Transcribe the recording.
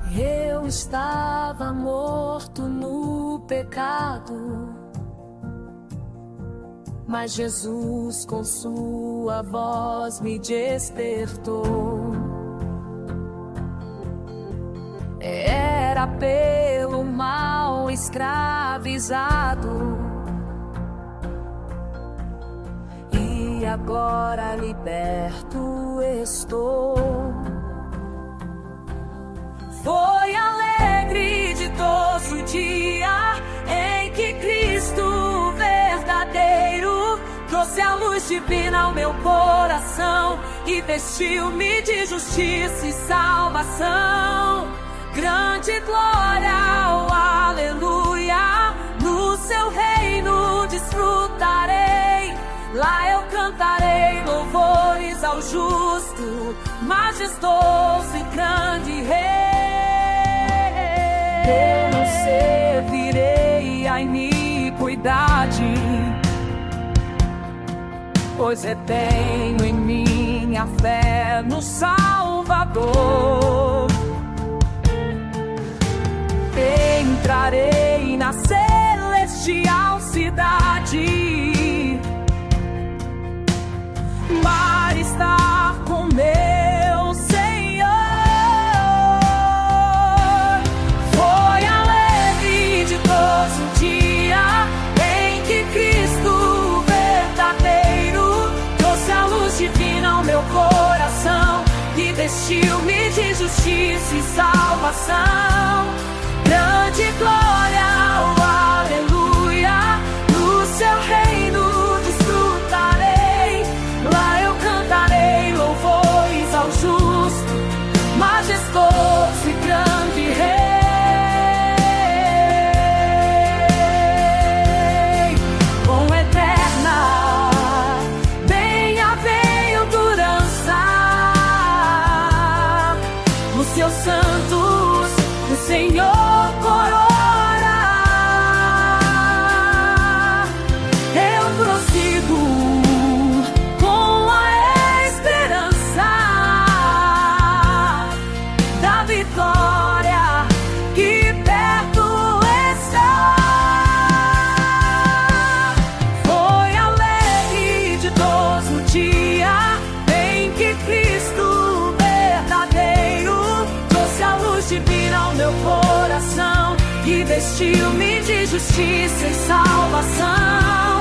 Eu estava morto no pecado, mas Jesus com sua voz me despertou. Era pelo mal escravizado, e agora liberto estou. Foi alegre e ditoso o dia em que Cristo verdadeiro trouxe a luz divina ao meu coração e vestiu-me de justiça e salvação. Grande glória, oh, aleluia, no seu reino desfrutarei. Lá eu cantarei louvores ao justo, majestoso e grande Rei. Eu não servirei a iniquidade, pois retenho em minha fé no Salvador. Entrarei na celestial cidade para estar com meu Senhor. Foi alegre e ditoso o dia em que Cristo verdadeiro trouxe a luz divina ao meu coração e vestiu-me de justiça e salvação. Grande glória, oh, aleluia, no seu reino desfrutarei. Lá eu cantarei louvores ao justo, majestoso e grande Rei. Com eterna bem-aventurança, os seus santos o Senhor coroará. Eu prossigo com a esperança da vitória que perto está. Foi alegre e ditoso o dia em que Cristo verdadeiro trouxe a luz divina ao meu coração e vestiu-me de justiça e salvação.